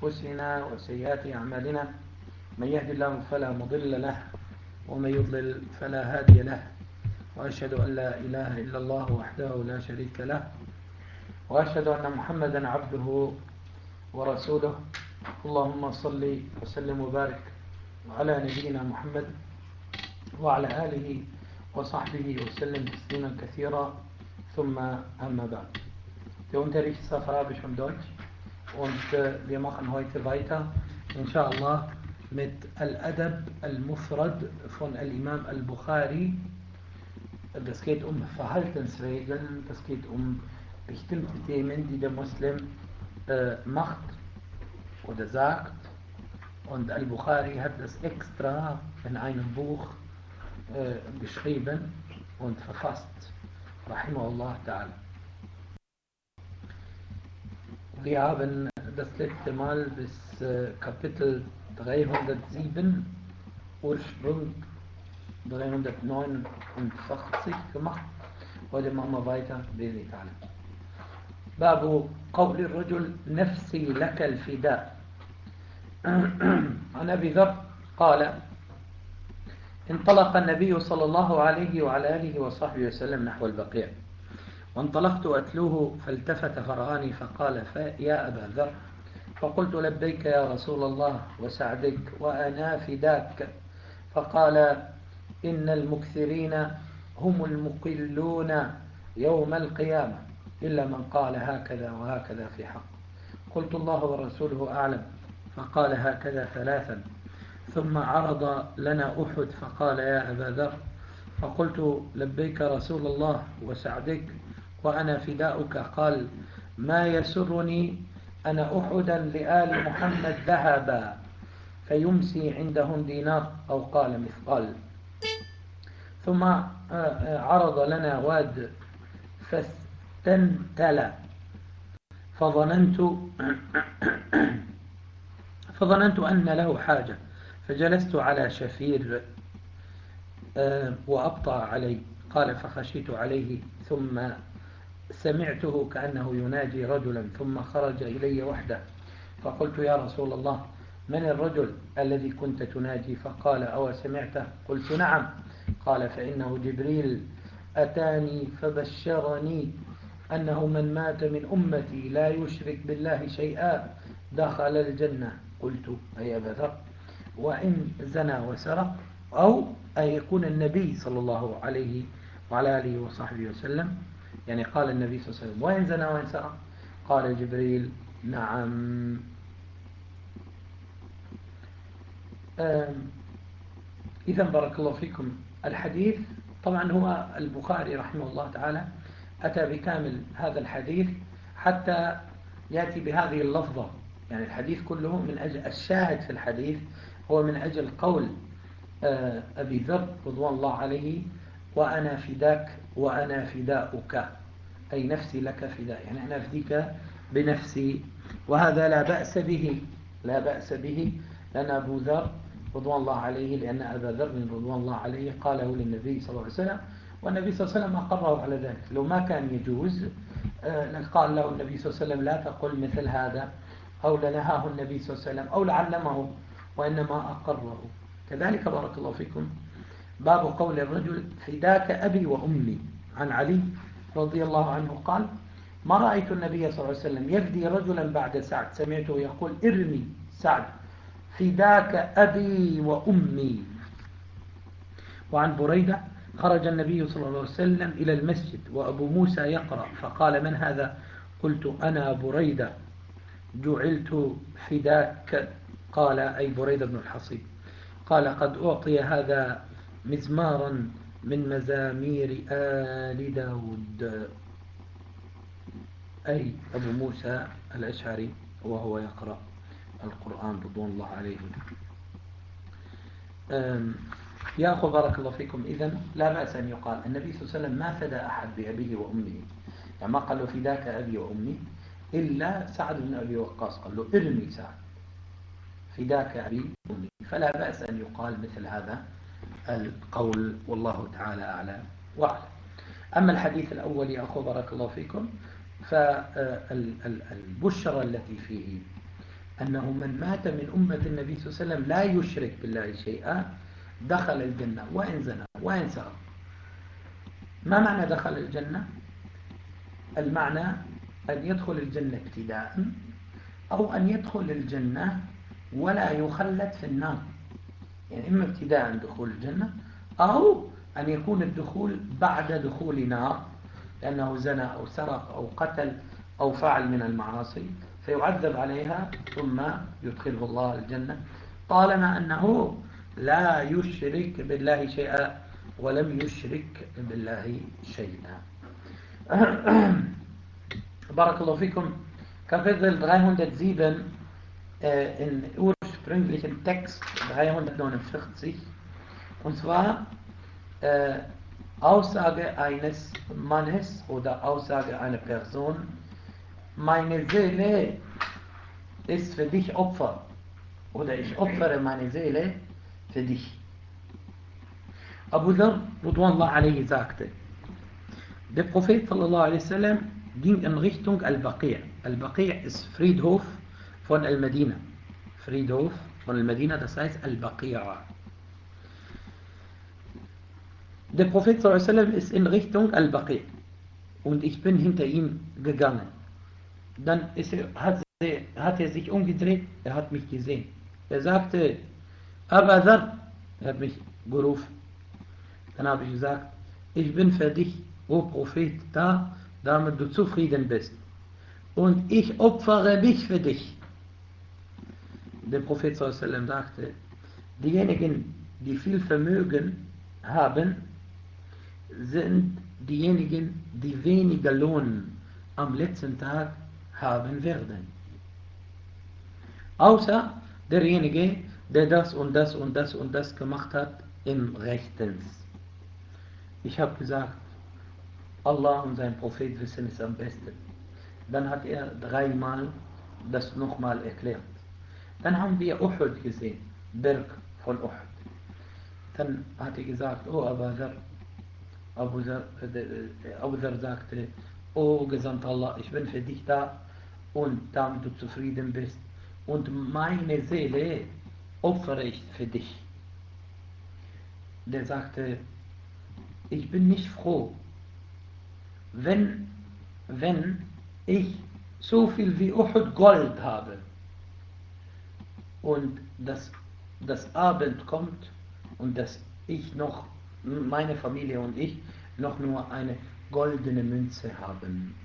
أنفسنا وسيئات أعمالنا من يهد الله فلا مضل له ومن يضلل فلا هادي له وأشهد أن لا إله إلا الله وحده لا شريك له وأشهد أن محمدا عبده ورسوله. اللهم صل وسلم وبارك على نبينا محمد وعلى آله وصحبه وسلم تسليما كثيرا. ثم أما بعد. Der Unterricht ist auf Arabisch und Deutsch und wir machen heute weiter, inshallah, mit Al-Adab Al-Mufrad von Al-Imam Al-Bukhari. Das geht um Verhaltensregeln, das geht um bestimmte Themen, die der Muslim macht oder sagt. Und Al-Bukhari hat das extra in einem Buch geschrieben und verfasst. Rahimahullah ta'ala. Wir haben das letzte Mal bis Kapitel 307, Ursprung 349 gemacht. Heute machen wir weiter. باب قول الرجل نفسي لك الفداء. عن أبي ذر قال: انطلق النبي صلى الله عليه وعلى آله وصحبه وسلم نحو البقيع، وانطلقت أتلوه فالتفت فرآني فقال: يا أبا ذر. فقلت: لبيك يا رسول الله وسعدك وأنا فداك. فقال: إن المكثرين هم المقلون يوم القيامة إلا من قال هكذا وهكذا في حق. قلت: الله ورسوله أعلم. فقال: هكذا ثلاثا. ثم عرض لنا أحد فقال: يا أبا ذر. فقلت: لبيك رسول الله وسعدك وأنا فداؤك. قال: ما يسرني أن أحدا لآل محمد ذهبا فيمسي عندهم دينار أو قال مثقال. ثم عرض لنا واد فاستنتل فظننت أن له حاجة فجلست على شفير وأبطأ عليه. قال: فخشيت عليه ثم سمعته كأنه يناجي رجلا ثم خرج إلي وحده. فقلت: يا رسول الله، من الرجل الذي كنت تناجي؟ فقال: أو سمعته؟ قلت: نعم. قال: فإنه جبريل أتاني فبشرني أنه من مات من أمتي لا يشرك بالله شيئا دخل الجنة. قلت: أي أبا ذر، وإن زنى وسرق؟ أو أن يكون النبي صلى الله عليه وعلى آله وصحبه وسلم، يعني قال النبي صلى الله عليه وسلم: وإن زنى وإن سرق؟ قال جبريل: نعم. إذا بارك الله فيكم. الحديث طبعا هو البخاري رحمه الله تعالى أتى بكامل هذا الحديث حتى يأتي بهذه اللفظة، يعني الحديث كله من أجل الشاهد في الحديث هو من أجل قول أبي ذر رضوان الله عليه: وأنا فداك وأنا فداؤك، أي نفسي لك فداء، يعني أنا أفديك بنفسي. وهذا لا بأس به، لا بأس به، لأن أبو ذر رضوان الله عليه، لأن أبا ذر رضوان الله عليه قاله للنبي صلى الله عليه وسلم، والنبي صلى الله عليه وسلم أقره على ذلك. لو ما كان يجوز قال له النبي صلى الله عليه وسلم: لا تقل مثل هذا، أو لنهاه النبي صلى الله عليه وسلم، أو لعلمه، وإنما أقره. كذلك بارك الله فيكم باب قول الرجل: فداك أبي وأمي. عن علي رضي الله عنه قال: ما رأيت النبي صلى الله عليه وسلم يفدي رجلا بعد سعد، سمعته يقول: ارمي سعد فداك أبي وأمي. وعن بريدة: خرج النبي صلى الله عليه وسلم إلى المسجد وأبو موسى يقرأ، فقال: من هذا؟ قلت: أنا بريدة جعلت فداك. قال: أي بريدة بن الحصيب. قال: قد أعطي هذا مزمارا من مزامير آل داود، أي أبو موسى الأشعري وهو يقرأ القرآن رضوان الله عليه. يا أخو بارك الله فيكم، إذن لا بأس أن يقال النبي صلى الله عليه وسلم ما فدى أحد بأبيه وأمه، يعني ما قال له فداك أبي وأمي إلا سعد بن أبي وقاص، قال له: ارمي سعد فداك أبي وأمي. فلا بأس أن يقال مثل هذا القول، والله تعالى أعلى وأعلم. أما الحديث الأول يا أخو بارك الله فيكم، فالبشرة التي فيه أنه من مات من أمة النبي صلى الله عليه وسلم لا يشرك بالله شيئا دخل الجنة وإن زنى وإن سرق. ما معنى دخل الجنة؟ المعنى أن يدخل الجنة ابتداء، أو أن يدخل الجنة ولا يخلد في النار. يعني إما ابتداء دخول الجنة، أو أن يكون الدخول بعد دخول نار، لأنه زنى أو سرق أو قتل أو فعل من المعاصي فيعذب عليها ثم يدخله الله الجنة، طالما أنه لا يشرك بالله شيئا ولم يشرك بالله شيئا. بارك الله فيكم. Kapitel 307 in ursprünglichen Text 349, und zwar Aussage eines Mannes oder Aussage einer Person: Meine Seele ist für dich Opfer, oder ich opfere meine Seele für dich. Abu Dharr Ridwanullah alayhi sagte, der Prophet sallallahu alaihi wasallam ging in Richtung Al-Baqi'. Al-Baqi' ist Friedhof von Al-Medina. Friedhof von Al-Medina, das heißt Al-Baqi'a. Der Prophet sallallahu alaihi wasallam ist in Richtung Al-Baqi' und ich bin hinter ihm gegangen. Dann hat er sich umgedreht, er hat mich gesehen. Er sagte, Abu Dharr, er hat mich gerufen. Dann habe ich gesagt, ich bin für dich, o Prophet, da, damit du zufrieden bist. Und ich opfere mich für dich. Der Prophet sallallahu alaihi wasallam sagte, diejenigen, die viel Vermögen haben, sind diejenigen, die weniger Lohn am letzten Tag haben werden. Außer derjenige, der das und das und das und das gemacht hat im Rechtens. Ich habe gesagt, Allah und sein Prophet wissen es am besten. Dann hat er 3-mal das nochmal erklärt. Dann haben wir Uhud gesehen, Berg von Uhud. Dann hat er gesagt, oh Abu Dharr sagte, oh Gesandter Allah, ich bin für dich da und damit du zufrieden bist. Und meine Seele opfere ich für dich. Der sagte, ich bin nicht froh, wenn ich so viel wie Uhud Gold habe und das Abend kommt und dass ich noch, meine Familie und ich, noch nur eine goldene Münze haben.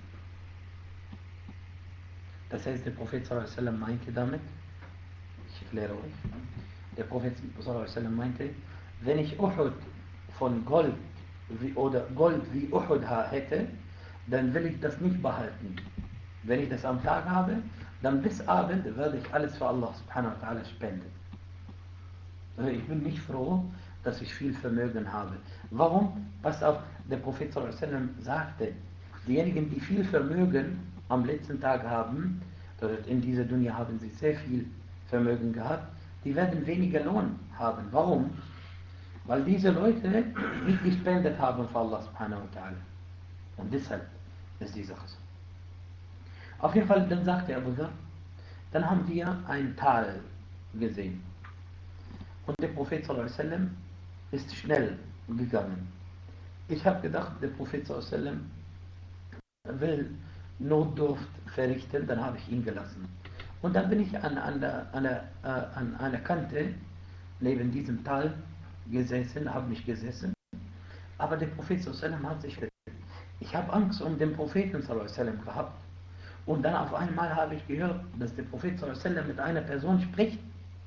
Das heißt, der Prophet sallallahu alaihi wasallam meinte damit, ich erkläre euch, der Prophet sallallahu alaihi wasallam meinte, wenn ich Uhud von Gold oder Gold wie Uhud hätte, dann will ich das nicht behalten. Wenn ich das am Tag habe, dann bis Abend werde ich alles für Allah subhanahu wa ta'ala spenden. Also ich bin nicht froh, dass ich viel Vermögen habe. Warum? Pass auf, der Prophet sallallahu alaihi wasallam sagte, diejenigen, die viel Vermögen am letzten Tag haben, in dieser Dunya haben sie sehr viel Vermögen gehabt, die werden weniger Lohn haben. Warum? Weil diese Leute nicht gespendet haben für Allah subhanahu wa ta'ala. Und deshalb ist die Sache so. Auf jeden Fall, dann sagte Abu Dharr, dann haben wir ein Tal gesehen. Und der Prophet sallallahu alaihi wasallam ist schnell gegangen. Ich habe gedacht, der Prophet sallallahu alaihi wasallam will Notdurft verrichten, dann habe ich ihn gelassen. Und dann bin ich an einer Kante neben diesem Tal gesessen, habe mich gesessen. Aber der Prophet sallallahu alaihi wasallam hat sich verletzt. Ich habe Angst um den Propheten sallallahu alaihi wasallam gehabt. Und dann auf einmal habe ich gehört, dass der Prophet sallallahu alaihi wasallam mit einer Person spricht.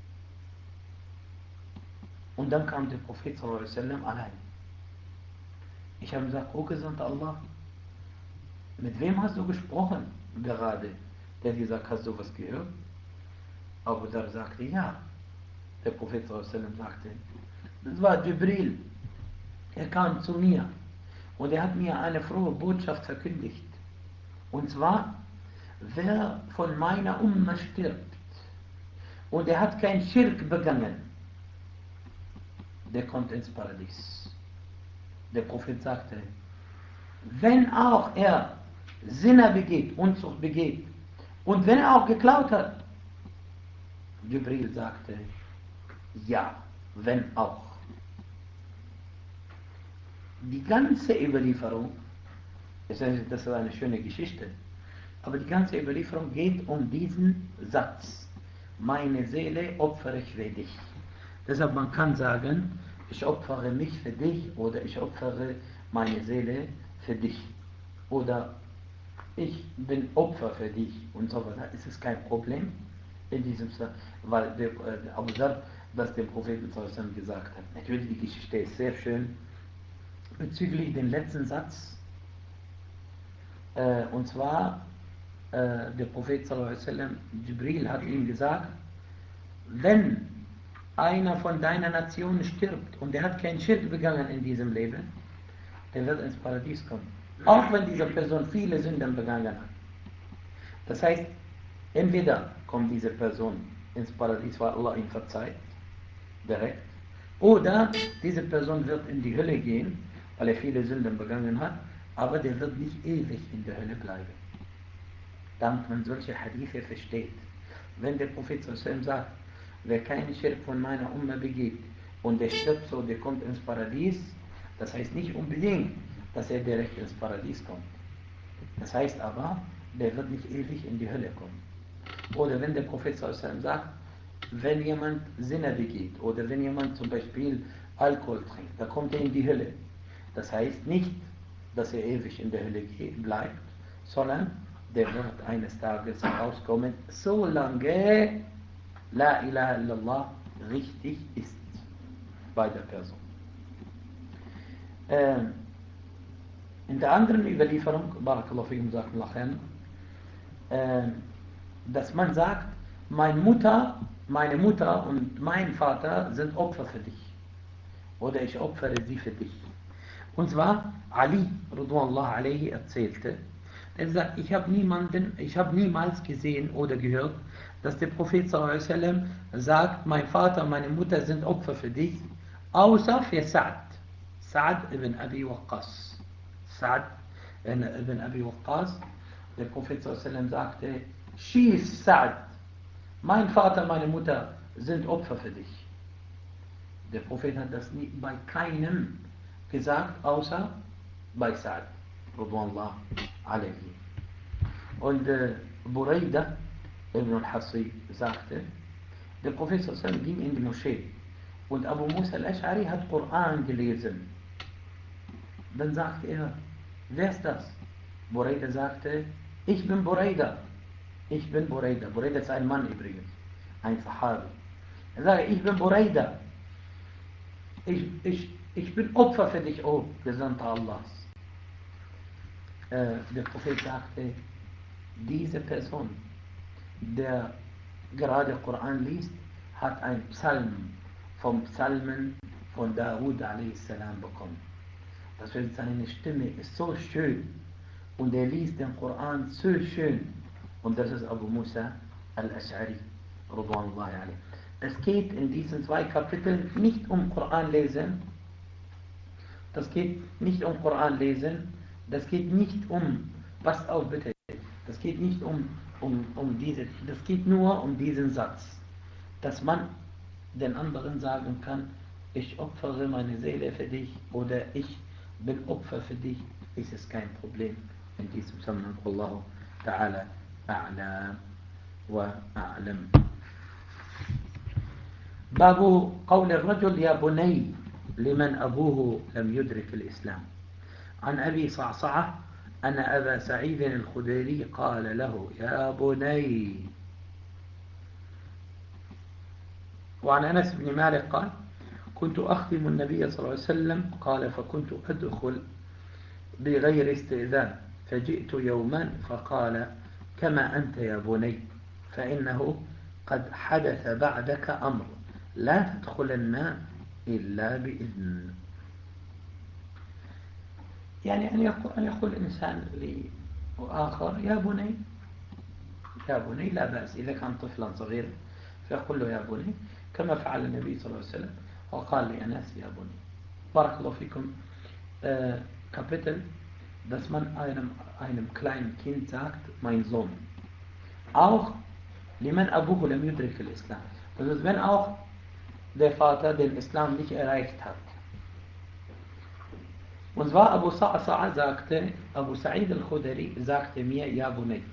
Und dann kam der Prophet sallallahu alaihi wasallam allein. Ich habe gesagt, oh Gesandter Allah, mit wem hast du gesprochen gerade? Der hat gesagt, hast du was gehört? Abu Dharr sagte, ja. Der Prophet sallallahu alaihi wasallam sagte, das war Jibril. Er kam zu mir und er hat mir eine frohe Botschaft verkündigt. Und zwar, wer von meiner Umma stirbt und er hat kein Schirk begangen, der kommt ins Paradies. Der Prophet sagte, wenn auch er Sinner begeht, Unzucht begeht, und wenn er auch geklaut hat, Jibril sagte, ja, wenn auch. Die ganze Überlieferung, das ist eine schöne Geschichte, aber die ganze Überlieferung geht um diesen Satz. Meine Seele opfere ich für dich. Deshalb man kann sagen, ich opfere mich für dich oder ich opfere meine Seele für dich. Oder ich bin Opfer für dich und so weiter. Es ist kein Problem in diesem Fall, weil der Abu Dhar das dem Propheten gesagt hat. Natürlich, die Geschichte ist sehr schön. Bezüglich den letzten Satz, und zwar, der Prophet Jibril hat ihm gesagt, wenn einer von deiner Nation stirbt und er hat keinen Schirk begangen in diesem Leben, der wird ins Paradies kommen. Auch wenn diese Person viele Sünden begangen hat. Das heißt, entweder kommt diese Person ins Paradies, weil Allah ihm verzeiht, direkt, oder diese Person wird in die Hölle gehen, weil er viele Sünden begangen hat, aber der wird nicht ewig in der Hölle bleiben. Damit man solche Hadithe versteht. Wenn der Prophet sagt, wer keinen Schirk von meiner Umma begeht und der stirbt so, der kommt ins Paradies, das heißt nicht unbedingt, dass er direkt ins Paradies kommt. Das heißt aber, der wird nicht ewig in die Hölle kommen. Oder wenn der Prophet sagt, wenn jemand Sinne begeht oder wenn jemand zum Beispiel Alkohol trinkt, da kommt er in die Hölle. Das heißt nicht, dass er ewig in der Hölle bleibt, sondern der wird eines Tages herauskommen, solange La ilaha illallah richtig ist bei der Person. In der anderen Überlieferung, Barakallahu fikum, sagt Lachen, dass man sagt, meine Mutter und mein Vater sind Opfer für dich. Oder ich opfere sie für dich. Und zwar, Ali, Ridwanullah alayhi, erzählte, er sagt, ich habe niemals gesehen oder gehört, dass der Prophet sallam sagt, mein Vater und meine Mutter sind Opfer für dich, außer für Sa'd. Sa'd ibn Abi Waqqas. Sa'd ibn Abi Waqqas, der Prophet sallam sagte, schieß Sa'd, mein Vater und meine Mutter sind Opfer für dich. Der Prophet hat das nie bei keinem gesagt, außer bei Sa'd. Ridwanullah alayhi. Und Burayda ibn al-Hassi sagte, der Prophet ging in die Moschee und Abu Musa al-Ash'ari hat Koran gelesen. Dann sagte er, wer ist das? Burayda sagte, ich bin Burayda. Ich bin Burayda. Burayda ist ein Mann übrigens, ein Sahabi. Er sagte, ich bin Burayda. Ich bin Opfer für dich, oh Gesandter Allahs. Der Prophet sagte, diese Person, der gerade Koran liest, hat einen Psalm vom Psalmen von Dawud a.s. bekommen. Das heißt, seine Stimme ist so schön und er liest den Koran so schön. Und das ist Abu Musa al-Ash'ari. Es geht in diesen 2 Kapiteln nicht um Koran lesen. Das geht nicht um Koran lesen. Das geht nicht um, passt auf bitte, das geht nicht um diese, das geht nur um diesen Satz, dass man den anderen sagen kann, ich opfere meine Seele für dich oder ich bin Opfer für dich, ist es kein Problem in diesem Zusammenhang. Wallahu ta'ala a'la wa a'lam. باب قول الرجل يا بني لمن أبوه لم يدرك الإسلام. عن أبي صعصعة أن أبا سعيد الخدري قال له يا بني. وعن أنس بن مالك قال كنت أخدم النبي صلى الله عليه وسلم قال فكنت أدخل بغير استئذان فجئت يوما فقال كما أنت يا بني فإنه قد حدث بعدك أمر لا تدخلن إلا بإذن. يعني أن يقول الإنسان لآخر يا بني لا بأس إذا كان طفلا صغيرا فيقول له يا بني كما فعل النبي صلى الله عليه وسلم وقال لأناس يا بني. بارك الله فيكم. Kapitel, dass man einem kleinen Kind sagt, mein Sohn. Auch liman abuhu lam yudrik al-Islam. Das ist, wenn auch der Vater den Islam nicht erreicht hat. Und zwar Abu Sa'id al-Khudri sagte mir, ja Bunay.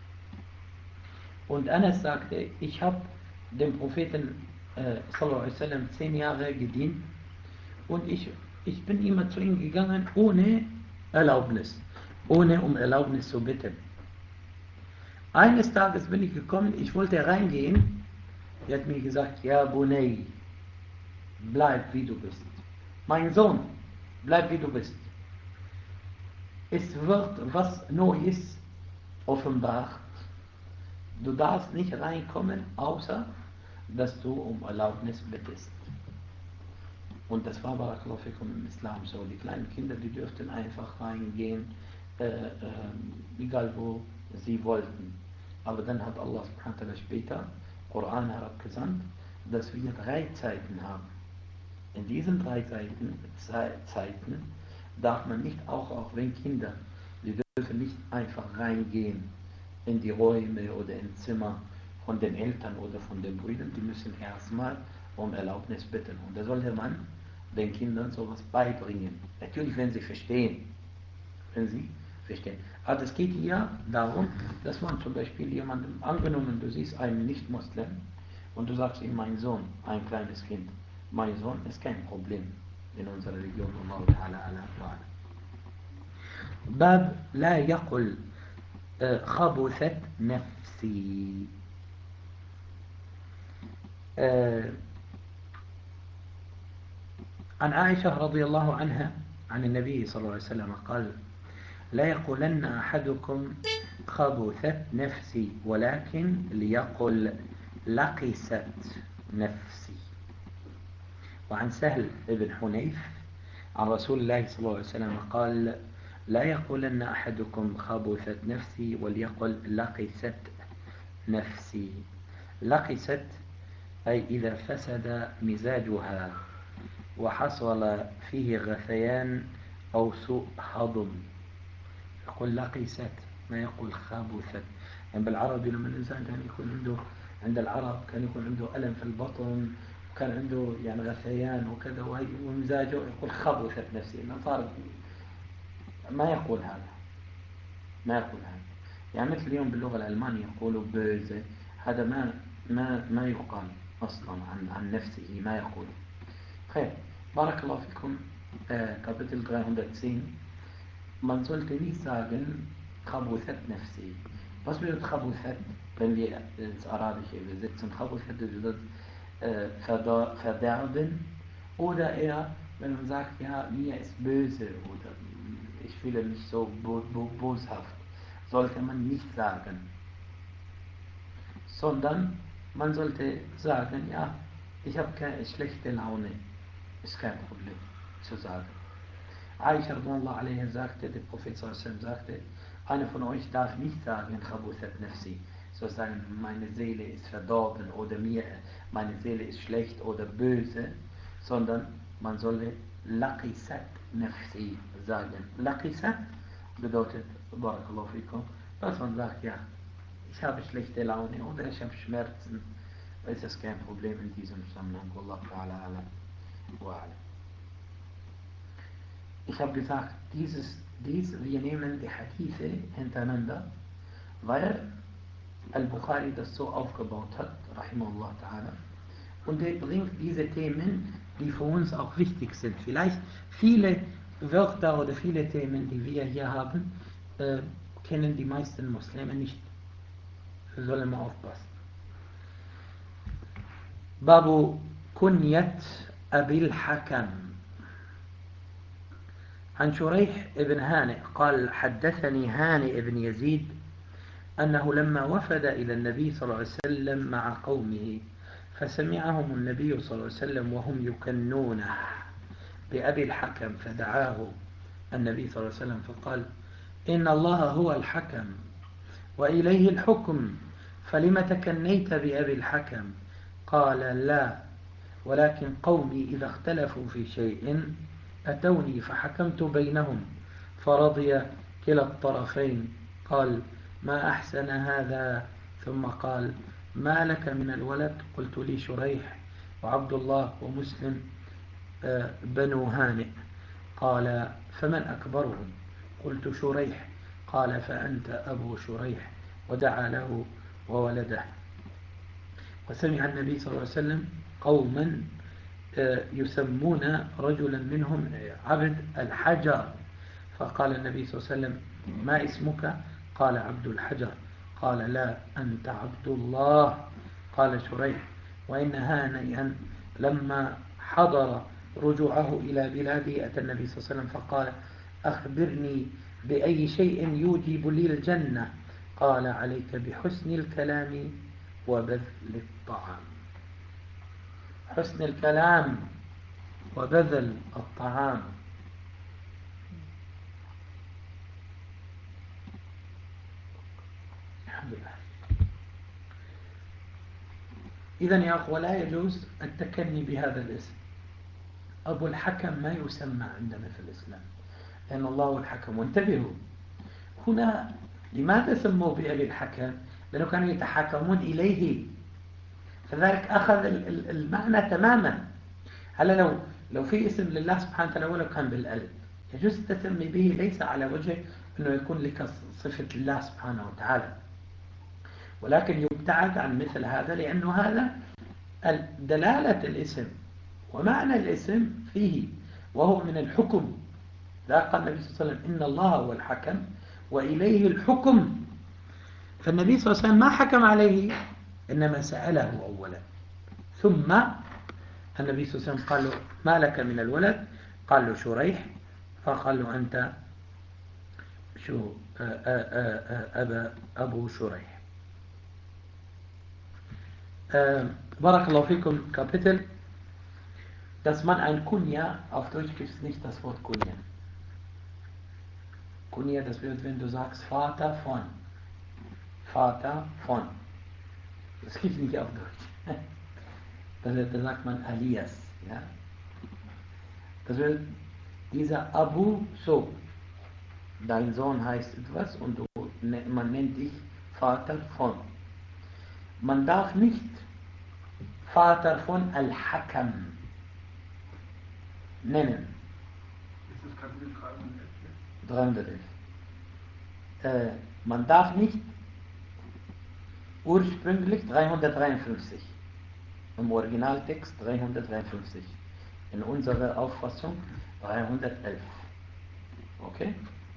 Und Anas sagte, ich habe dem Propheten sallallahu alaihi wasallam 10 Jahre gedient und ich bin immer zu ihm gegangen ohne Erlaubnis, ohne um Erlaubnis zu bitten. Eines Tages bin ich gekommen, ich wollte reingehen, er hat mir gesagt, ja Bunay, bleib wie du bist. Mein Sohn, bleib wie du bist. Es wird was Neues offenbart. Du darfst nicht reinkommen, außer dass du um Erlaubnis bittest. Und das war Barakallahu fikum im Islam so. Die kleinen Kinder, die dürften einfach reingehen, egal wo sie wollten. Aber dann hat Allah subhanahu wa ta'ala später Koran herabgesandt, dass wir 3 Zeiten haben. In diesen 3 Zeiten darf man nicht, auch wenn Kinder, die dürfen nicht einfach reingehen in die Räume oder ins Zimmer von den Eltern oder von den Brüdern, die müssen erstmal um Erlaubnis bitten. Und da sollte man den Kindern sowas beibringen. Natürlich, wenn sie verstehen. Aber es geht hier darum, dass man zum Beispiel jemandem, angenommen, du siehst einen Nicht-Muslim und du sagst ihm, mein Sohn, ein kleines Kind, mein Sohn ist kein Problem in unserer Religion. Bab la yaqul khabuthat nafsi. عن عائشة رضي الله عنها عن النبي صلى الله عليه وسلم قال لا يقولن أحدكم خبثت نفسي ولكن ليقل لقست نفسي. وعن سهل بن حنيف عن رسول الله صلى الله عليه وسلم قال لا يقولن أحدكم خبثت نفسي وليقل لقست نفسي. لقست أي إذا فسد مزاجها وحصل فيه غثيان أو سوء هضم يقول لقست، ما يقول خبثت. يعني بالعربي لما الإنسان كان يكون عنده، عند العرب كان يكون عنده ألم في البطن وكان عنده يعني غثيان وكذا ومزاجه يقول خبثت نفسي. ما صار، ما يقول هذا، يعني مثل اليوم باللغة الألمانية يقولوا بöse، هذا ما يقال أصلا عن نفسه، ما يقول. خير، بارك الله فيكم. Kapitel 310. Man sollte nicht sagen, khabuthat nafsi. Was bedeutet khabuthat, wenn wir ins Arabische übersetzen? Khabuthat bedeutet verderben, oder eher, wenn man sagt, ja, mir ist böse oder ich fühle mich so boshaft, sollte man nicht sagen. Sondern man sollte sagen, ja, ich habe keine schlechte Laune. Ist kein Problem zu sagen. Aisha radhiyallahu anha sagte, der Prophet sallallahu alaihi wasallam sagte, einer von euch darf nicht sagen, khabuthat nafsi, sozusagen meine Seele ist verdorben oder meine Seele ist schlecht oder böse, sondern man solle laqisat nafsi sagen. Laqisat bedeutet, barakallahu fikum, dass man sagt, ja, ich habe schlechte Laune oder ich habe Schmerzen, ist das kein Problem in diesem Zusammenhang. Wallahu ta'ala alam. Ich habe gesagt, wir nehmen die Hadithe hintereinander, weil Al-Bukhari das so aufgebaut hat, rahimahullah ta'ala, und er bringt diese Themen, die für uns auch wichtig sind. Vielleicht viele Wörter oder viele Themen, die wir hier haben, kennen die meisten Muslime nicht. Wir sollen mal aufpassen. Babu Kunyat أبي الحكم. عن شريح بن هانئ قال حدثني هانئ بن يزيد أنه لما وفد إلى النبي صلى الله عليه وسلم مع قومه فسمعهم النبي صلى الله عليه وسلم وهم يكنونه بأبي الحكم، فدعاه النبي صلى الله عليه وسلم فقال إن الله هو الحكم وإليه الحكم، فلم تكنيت بأبي الحكم؟ قال لا، ولكن قومي إذا اختلفوا في شيء أتوني فحكمت بينهم فرضي كلا الطرفين. قال ما أحسن هذا، ثم قال ما لك من الولد؟ قلت لي شريح وعبد الله ومسلم بنو هانئ. قال فمن أكبرهم؟ قلت شريح. قال فأنت أبو شريح، ودعا له وولده. وسمع النبي صلى الله عليه وسلم قوما يسمون رجلا منهم عبد الحجر، فقال النبي صلى الله عليه وسلم ما اسمك؟ قال عبد الحجر. قال لا، أنت عبد الله. قال شريح وإن هانئا لما حضر رجوعه إلى بلاده أتى النبي صلى الله عليه وسلم فقال أخبرني بأي شيء يوجب لي الجنة؟ قال عليك بحسن الكلام وبذل الطعام. حسن الكلام وبذل الطعام. الحمد لله. إذن يا أخوة لا يجوز التكني بهذا الاسم. أبو الحكم ما يسمى عندنا في الإسلام، لأن الله هو الحكم. وانتبهوا هنا، لماذا سموا بأبي الحكم؟ لأنه كانوا يتحاكمون إليه، فذلك أخذ المعنى تماما. هلا لو في اسم لله سبحانه وتعالى ولو كان بالألف يجوز التسمي به، ليس على وجه أنه يكون لك صفة الله سبحانه وتعالى، ولكن يبتعد عن مثل هذا، لأنه هذا دلالة الاسم ومعنى الاسم فيه، وهو من الحكم. لا قال النبي صلى الله عليه وسلم إن الله هو الحكم وإليه الحكم. فالنبي صلى الله عليه وسلم ما حكم عليه، إنما سأله أولا، ثم النبي صلى الله عليه وسلم قال له ما لك من الولد؟ قال له شريح. فقال له أنت أبو شريح. بارك الله فيكم. Kapitel, dass man ein Kunya, auf Deutsch gibt es nicht das Wort Kunya. Kunya, das wird, wenn du sagst Vater von. Vater von. Das gibt es nicht auf Deutsch. Da sagt man Alias. Ja? Das wird dieser Abu so. Dein Sohn heißt etwas und man nennt dich Vater von. Man darf nicht Vater von Al-Hakam nennen. Ist das Kapitel 311? 311. Man darf nicht ursprünglich 353. Im Originaltext 353. In unserer Auffassung 311. Okay?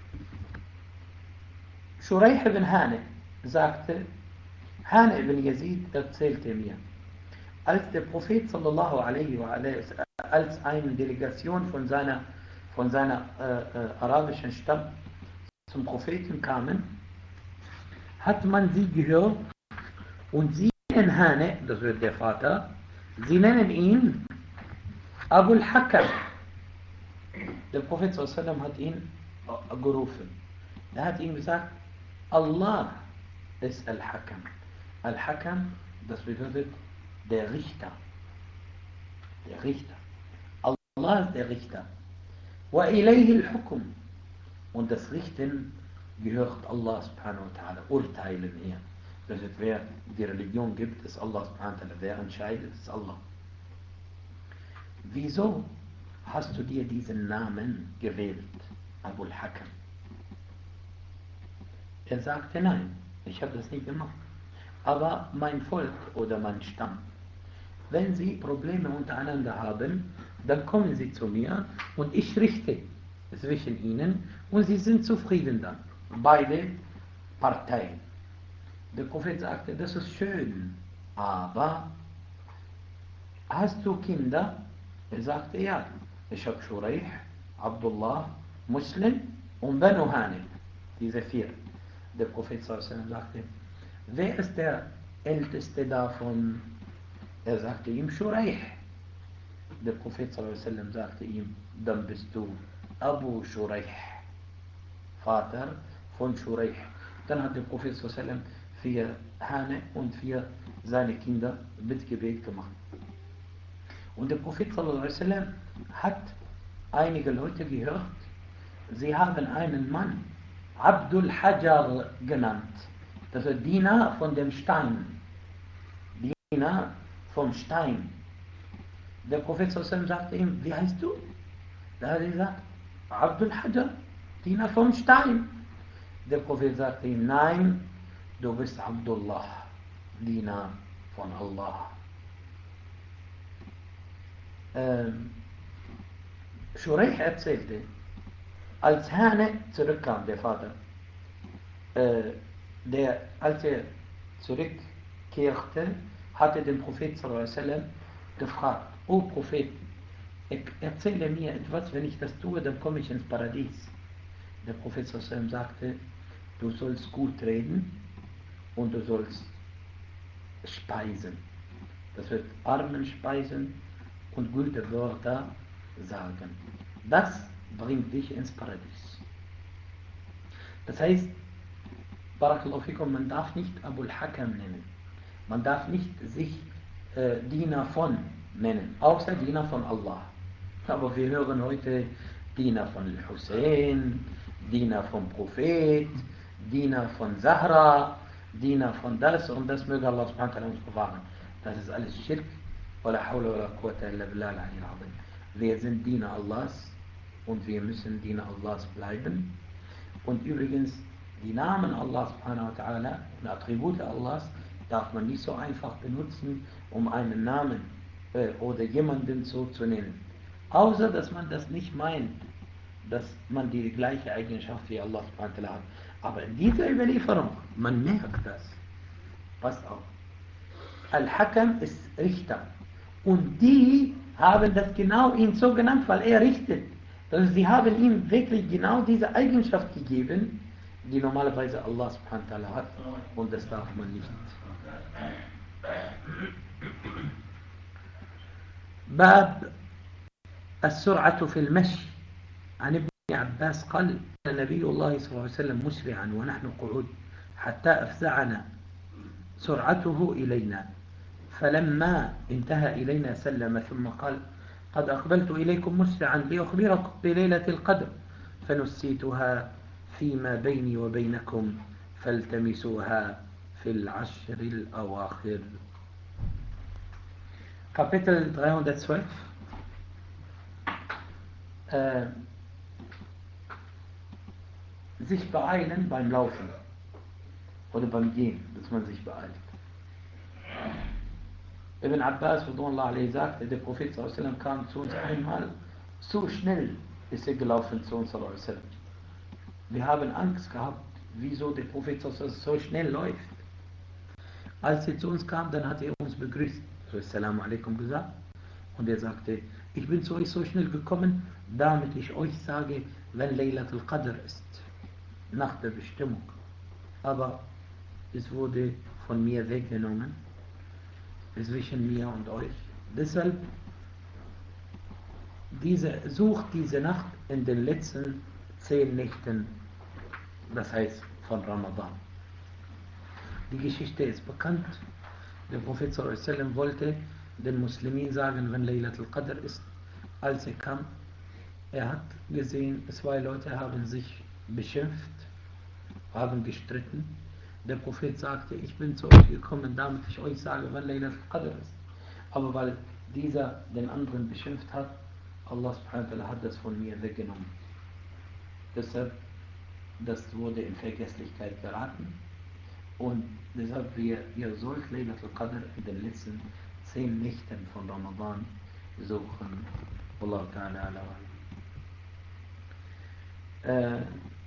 Shuraih ibn Hani sagte, Hani ibn Yazid erzählte mir, als der Prophet sallallahu alaihi wa als eine Delegation von seiner arabischen Stamm zum Propheten kamen, hat man sie gehört und sie nennen Hani, das wird der Vater, sie nennen ihn Abu al-Hakam. Der Prophet sallallahu alaihi wa hat ihn gerufen. Er hat ihm gesagt, Allah ist Al-Hakam. Al-Hakam, das bedeutet der Richter. Der Richter. Allah ist der Richter. Wa ilayhi al-Hukm. Und das Richten gehört Allah subhanahu wa ta'ala. Urteilen hier. Das ist, wer die Religion gibt, ist Allah subhanahu wa ta'ala. Wer entscheidet, ist Allah. Wieso hast du dir diesen Namen gewählt, Abu al-Hakam? Er sagte, nein, ich habe das nicht gemacht. Aber mein Volk oder mein Stamm, wenn sie Probleme untereinander haben, dann kommen sie zu mir und ich richte zwischen ihnen und sie sind zufrieden dann. Beide Parteien. Der Prophet sagte, das ist schön, aber hast du Kinder? Er sagte, ja. Ich habe Shuraih, Abdullah, Muslim und Banu Hani. Diese 4. Der Prophet sagte, wer ist der älteste davon? Er sagte ihm Shuraih. Der Prophet sagte ihm, dann bist du Abu Shuraih, Vater von Shuraih. Dann hat der Prophet für Hani und für seine Kinder Bittgebet gemacht. Und der Prophet hat einige Leute gehört, sie haben einen Mann Abdul Hajar genannt, das ist Diener von dem Stein. Diener vom Stein. Der Prophet sagte ihm, wie heißt du? Da hat er gesagt, Abdul Hajar, Diener vom Stein. Der Prophet sagte ihm, nein, du bist Abdullah, Diener von Allah. Shuraih erzählte, als Hane zurückkam, der Vater, als er zurückkehrte, hatte den Prophet sallallahu alaihi wasallam gefragt, O Prophet, erzähle mir etwas, wenn ich das tue, dann komme ich ins Paradies. Der Prophet sallallahu alaihi wasallam sagte, du sollst gut reden und du sollst speisen. Das wird Armen speisen und gute Wörter sagen. Das bringt dich ins Paradies. Das heißt, Barakallahu fikum, man darf nicht Abul Hakam nennen. Man darf nicht sich Diener von nennen, außer Diener von Allah. Aber wir hören heute Diener von Hussein, Diener vom Prophet, Diener von Zahra, Diener von das und das, möge Allah subhanahu wa ta'ala uns bewahren. Das ist alles Schirk. Wala hawla wala quwwata illa billah al-aliyyil azim. Wir sind Diener Allahs und wir müssen Diener Allahs bleiben. Und übrigens, die Namen Allah subhanahu wa ta'ala und Attribute Allahs darf man nicht so einfach benutzen, um einen Namen oder jemanden so zu nennen. Außer, dass man das nicht meint, dass man die gleiche Eigenschaft wie Allah subhanahu wa ta'ala hat. Aber in dieser Überlieferung, man merkt das. Passt auf. Al-Hakam ist Richter. Und die haben das genau ihn so genannt, weil er richtet. Also sie haben ihm wirklich genau diese Eigenschaft gegeben, die normalerweise Allah subhanahu wa ta'ala hat. Und das darf man nicht. باب السرعة في المشي. عن ابن عباس قال النبي الله صلى الله عليه وسلم مسرعا ونحن قعود حتى أفزعنا سرعته إلينا، فلما انتهى إلينا سلم ثم قال قد أقبلت إليكم مسرعا لأخبركم بليلة القدر فنسيتها فيما بيني وبينكم فالتمسوها في العشر الأواخر. Kapitel 312. Sich beeilen beim Laufen oder beim Gehen, dass man sich beeilt. Ibn Abbas sagte, der Prophet sallallahu kam zu uns einmal, so schnell ist er gelaufen zu uns sallallahu. Wir haben Angst gehabt, wieso der Prophet sallallahu so schnell läuft. Als er zu uns kam, dann hat er uns begrüßt, so Assalamu alaikum gesagt, und er sagte, ich bin zu euch so schnell gekommen, damit ich euch sage, wenn Laylatul Qadr ist, nach der Bestimmung. Aber es wurde von mir weggenommen, zwischen mir und euch. Deshalb sucht diese Nacht in den letzten 10 Nächten, das heißt von Ramadan. Die Geschichte ist bekannt. Der Prophet sallallahu alaihi wasallam wollte den Muslimen sagen, wenn Laylatul Qadr ist. Als er kam, er hat gesehen, 2 Leute haben sich beschimpft, haben gestritten. Der Prophet sagte, ich bin zu euch gekommen, damit ich euch sage, wann Laylatul Qadr ist. Aber weil dieser den anderen beschimpft hat, Allah subhanahu wa ta'ala hat das von mir weggenommen. Deshalb, das wurde in Vergesslichkeit geraten. Und deshalb, ihr sollt Laylatul Qadr in den letzten 10 Nächten von Ramadan suchen. Allah ta'ala ala.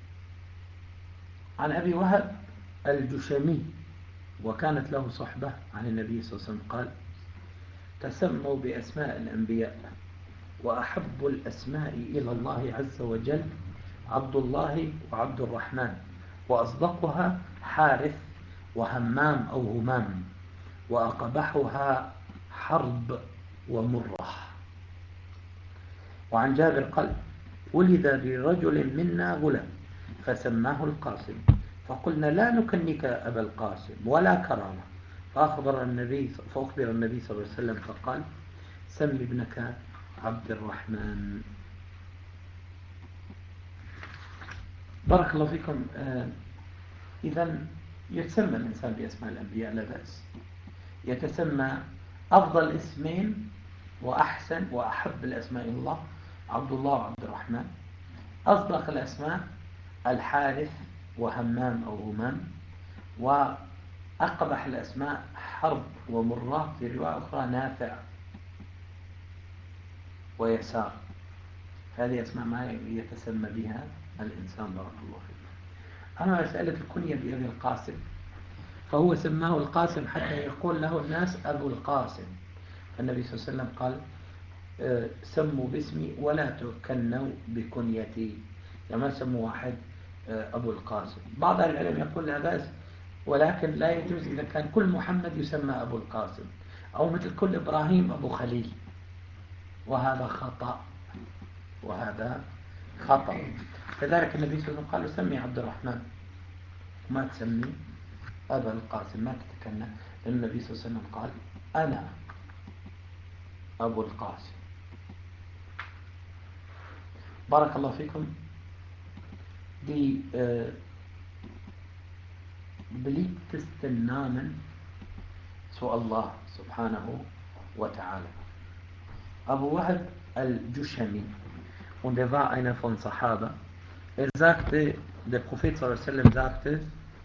عن أبي وهب الجشمي وكانت له صحبة عن النبي صلى الله عليه وسلم قال تسموا بأسماء الأنبياء وأحب الأسماء إلى الله عز وجل عبد الله وعبد الرحمن وأصدقها حارث وهمام أو همام وأقبحها حرب ومرة. وعن جابر قال ولد لرجل منا غلام فسماه القاسم فقلنا لا نكنك أبا القاسم ولا كرامة فأخبر النبي صلى الله عليه وسلم فقال سم ابنك عبد الرحمن. بارك الله فيكم. إذن يتسمى الإنسان بأسماء الأنبياء لا بأس. يتسمى أفضل اسمين وأحسن وأحب الأسماء إلى الله عبد الله وعبد الرحمن. أصدق الأسماء الحارث وهمام أو همام. وأقبح الأسماء حرب ومرة، في رواية أخرى نافع ويسار. هذه أسماء ما يتسمى بها الإنسان بارك الله فيه. أما مسألة الكنية بأبي القاسم فهو سماه القاسم حتى يقول له الناس أبو القاسم. النبي صلى الله عليه وسلم قال سموا باسمي ولا تكنوا بكنيتي، لما سموا واحد أبو القاسم. بعض العلم يقول لا بأس، ولكن لا يجوز إذا كان كل محمد يسمى أبو القاسم، أو مثل كل إبراهيم أبو خليل، وهذا خطأ، وهذا خطأ. كذلك النبي صلى الله عليه وسلم قال سمي عبد الرحمن وما تسمي أبا القاسم، ما تتكنى، لأن النبي صلى الله عليه وسلم قال أنا أبو القاسم. بارك الله فيكم. دي beliebtesten Namen zu Allah subhanahu wa ta'ala. Abu Wahab al-Jushami, und er war einer von Sahaba. Er sagte, der Prophet sallallahu alaihi wasallam sagte,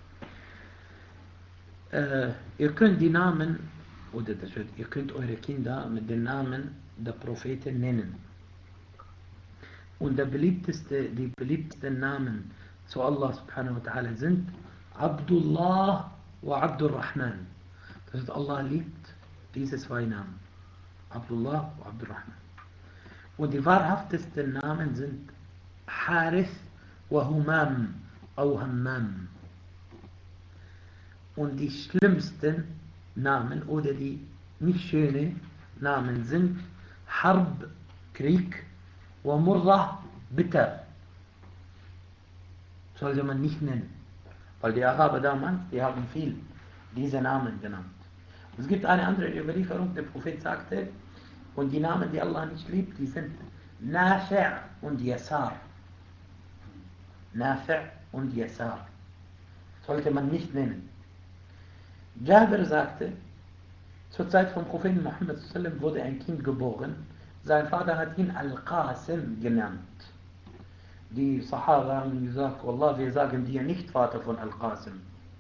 ihr könnt die Namen, oder das wird, ihr könnt eure Kinder mit den Namen der Propheten nennen. Und die beliebtesten Namen zu Allah subhanahu wa ta'ala sind Abdullah wa Abdul Rahman. Das heißt, Allah liebt diese zwei Namen, Abdullah wa Abdul Rahman. Und die wahrhaftesten Namen sind Harith wa Humam au Hammam. Und die schlimmsten Namen oder die nicht schönen Namen sind Harb, Krieg, wa Murrah, bitter. Sollte man nicht nennen. Weil die Araber damals, die haben viel diese Namen genannt. Es gibt eine andere Überlieferung, der Prophet sagte, und die Namen, die Allah nicht liebt, die sind Nafi' und Yasar. Nafi' und Yasar. Sollte man nicht nennen. Jabir sagte, zur Zeit von Propheten Muhammad wurde ein Kind geboren. Sein Vater hat ihn Al-Qasim genannt. Die Sahaba haben gesagt, Wallah, wir sagen dir nicht Vater von Al-Qasim.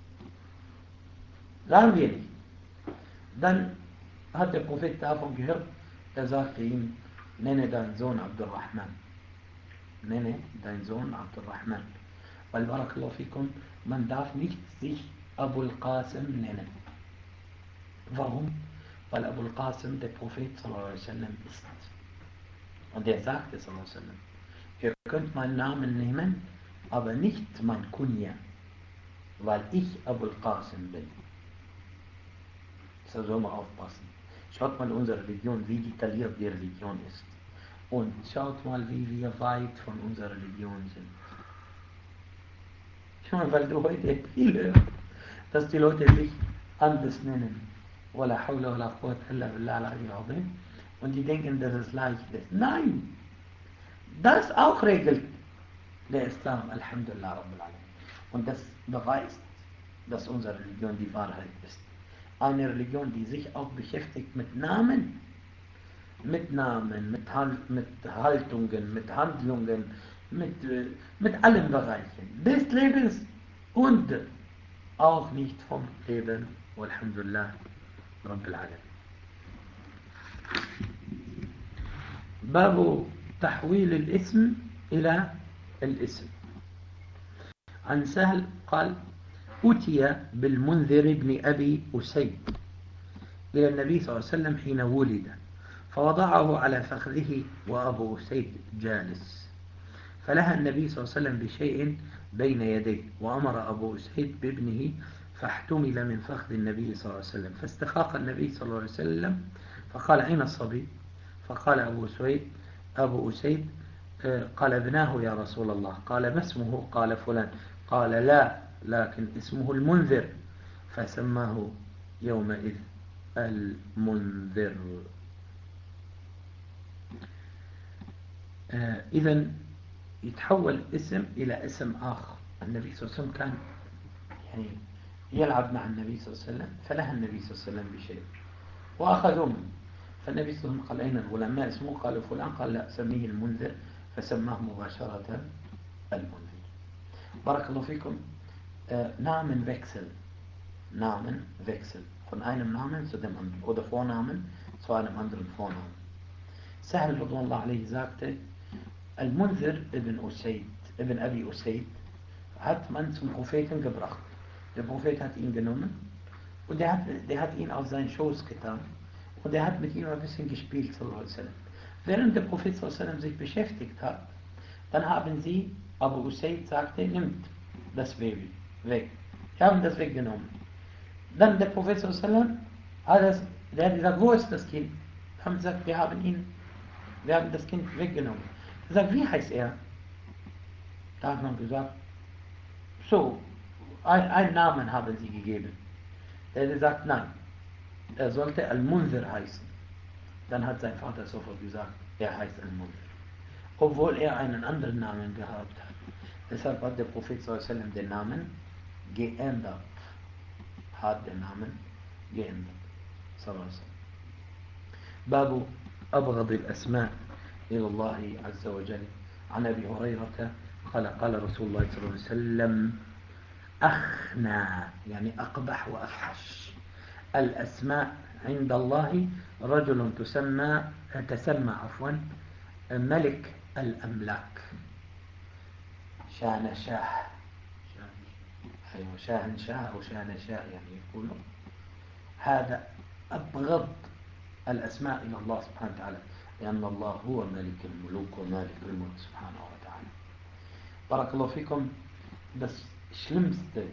Sagen wir nicht. Dann hat der Prophet davon gehört, er sagte ihm, nenne deinen Sohn Abdul Rahman. Nenne deinen Sohn Abdul Rahman. Weil, barakallahu fikum, man darf nicht sich Abu al-Qasim nennen. Warum? Weil Abu al-Qasim der Prophet sallallahu alaihi wasallam ist. Und er sagte sallallahu alaihi wasallam, ihr könnt meinen Namen nehmen, aber nicht mein Kunya, weil ich Abu al-Qasim bin. Da soll man aufpassen. Schaut mal unsere Religion, wie detailliert die Religion ist. Und schaut mal, wie wir weit von unserer Religion sind. Schau mal, weil du heute viel hörst, dass die Leute sich anders nennen. Wala hawla wala quwwata illa billah al-aliyyil azim. Und die denken, dass es leicht ist. Nein! Das auch regelt der Islam, Alhamdulillah Rabbil Alamin. Und das beweist, dass unsere Religion die Wahrheit ist. Eine Religion, die sich auch beschäftigt mit Namen, mit Haltungen, mit Handlungen, mit allen Bereichen des Lebens und auch nicht vom Leben. Alhamdulillah Rabbil Alamin. باب تحويل الاسم إلى الاسم. عن سهل قال أتي بالمنذر بن أبي أسيد إلى النبي صلى الله عليه وسلم حين ولد، فوضعه على فخذه وأبو أسيد جالس، فلها النبي صلى الله عليه وسلم بشيء بين يديه، وأمر أبو أسيد بابنه فاحتمل من فخذ النبي صلى الله عليه وسلم، فاستفاق النبي صلى الله عليه وسلم فقال أين الصبي؟ فقال أبو أسيد قال ابناه يا رسول الله. قال ما اسمه؟ قال فلان. قال لا، لكن اسمه المنذر، فسماه يومئذ المنذر. إذا يتحول اسم إلى اسم آخر. النبي صلى الله عليه وسلم كان يعني يلعب مع النبي صلى الله عليه وسلم، فلها النبي صلى الله عليه وسلم بشيء وأخذوا منه. فالنبي صلى الله عليه وسلم قال: أين الغلام؟ ما اسمه؟ قالوا فلان. قال: لا، سميه المنذر. فسماه مباشرة المنذر. بارك الله فيكم. Namen wechseln. Von einem Namen zu dem anderen. Oder Vornamen zu einem anderen Vornamen. Sahel radhiyallahu anhu sagte, Al-Munzir ibn Abi Usaid hat man zum Propheten gebracht. Der Prophet hat ihn genommen und der hat ihn auf seinen Schoß getan und er hat mit ihm ein bisschen gespielt, sallallahu alaihi wasallam. Während der Prophet sallallahu alaihi wasallam sich beschäftigt hat, dann haben sie, Abu Usaid sagte, nimmt das Baby weg. Sie haben das weggenommen. Dann der Prophet sallallahu alaihi wasallam der hat gesagt, wo ist das Kind? Wir haben gesagt, wir haben das Kind weggenommen. Er sagt, wie heißt er? Da hat man gesagt, so, einen Namen haben sie gegeben. Der hat gesagt, nein, er sollte Al-Munzir heißen. Dann hat sein Vater sofort gesagt, er heißt Al-Munzir. Obwohl er einen anderen Namen gehabt hat. Deshalb hat der Prophet sallallahu alaihi wasallam den Namen geändert. Sallallahu alaihi wasallam. Babu أبغض الأسماء إلى الله عز وجل. عن أبي هريرة قال رسول الله صلى الله عليه وسلم: أخنى يعني أقبح وأفحش الأسماء عند الله رجل تسمى ملك الأملاك، شاهنشاه. أيوة، شاهنشاه أو شاهنشاه يعني يقولون. هذا أبغض الأسماء إلى الله سبحانه وتعالى، لأن الله هو ملك الملوك ومالك الملك سبحانه وتعالى. بارك الله فيكم. Das schlimmste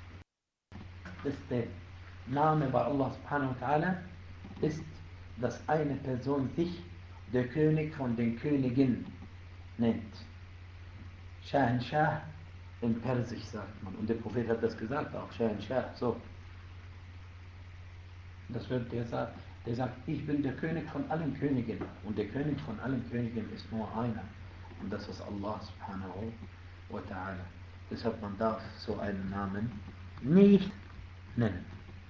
Name bei Allah subhanahu wa ta'ala ist, dass eine Person sich der König von den Königen nennt. Shahanshah in Persisch sagt man. Und der Prophet hat das gesagt auch, Shahanshah, so. Das wird der sagt, ich bin der König von allen Königen. Und der König von allen Königen ist nur einer. Und das ist Allah subhanahu wa ta'ala. Deshalb man darf so einen Namen nicht nennen.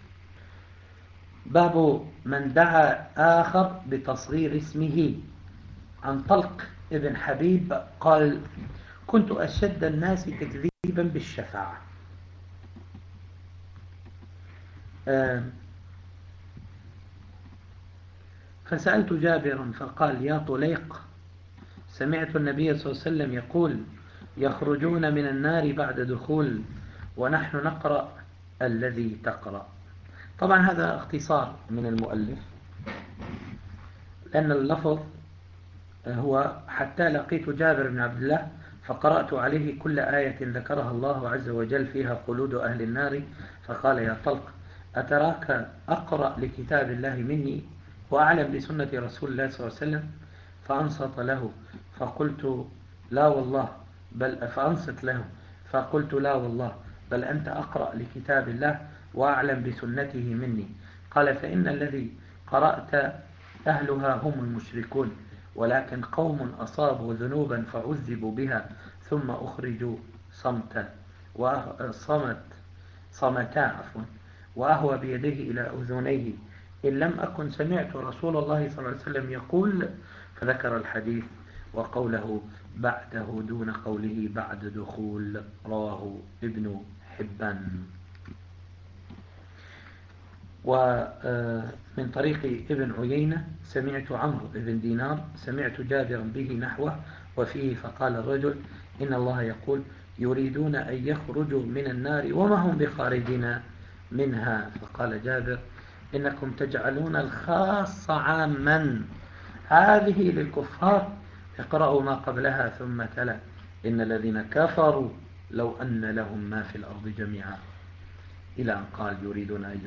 باب من دعا آخر بتصغير اسمه. عن طلق ابن حبيب قال: كنت أشد الناس تكذيبا بالشفاعة. فسألت جابرا فقال: يا طليق، سمعت النبي صلى الله عليه وسلم يقول: يخرجون من النار بعد دخول ونحن نقرأ الذي تقرأ. طبعا هذا اختصار من المؤلف، لأن اللفظ هو: حتى لقيت جابر بن عبد الله فقرأت عليه كل آية ذكرها الله عز وجل فيها خلود أهل النار، فقال: يا طلق، أتراك أقرأ لكتاب الله مني وأعلم بسنة رسول الله صلى الله عليه وسلم؟ فأنصت له فقلت: لا والله، بل أنت أقرأ لكتاب الله وأعلم بسنته مني. قال: فإن الذي قرأت أهلها هم المشركون، ولكن قوم أصابوا ذنوبا فعذبوا بها ثم أخرجوا صمتا وأهوى بيديه إلى أذنيه إن لم أكن سمعت رسول الله صلى الله عليه وسلم يقول، فذكر الحديث وقوله بعده دون قوله بعد دخول. رواه ابن حبان. ومن طريق ابن عيينة سمعت عمرو بن دينار سمعت جابرا به نحوه وفيه: فقال الرجل: إن الله يقول: يريدون أن يخرجوا من النار وما هم بخارجين منها. فقال جابر: إنكم تجعلون الخاص عاما، هذه للكفار، اقرأوا ما قبلها. ثم تلا: إن الذين كفروا لو أن لهم ما في الأرض جميعا، إلى أن قال: يريدون أن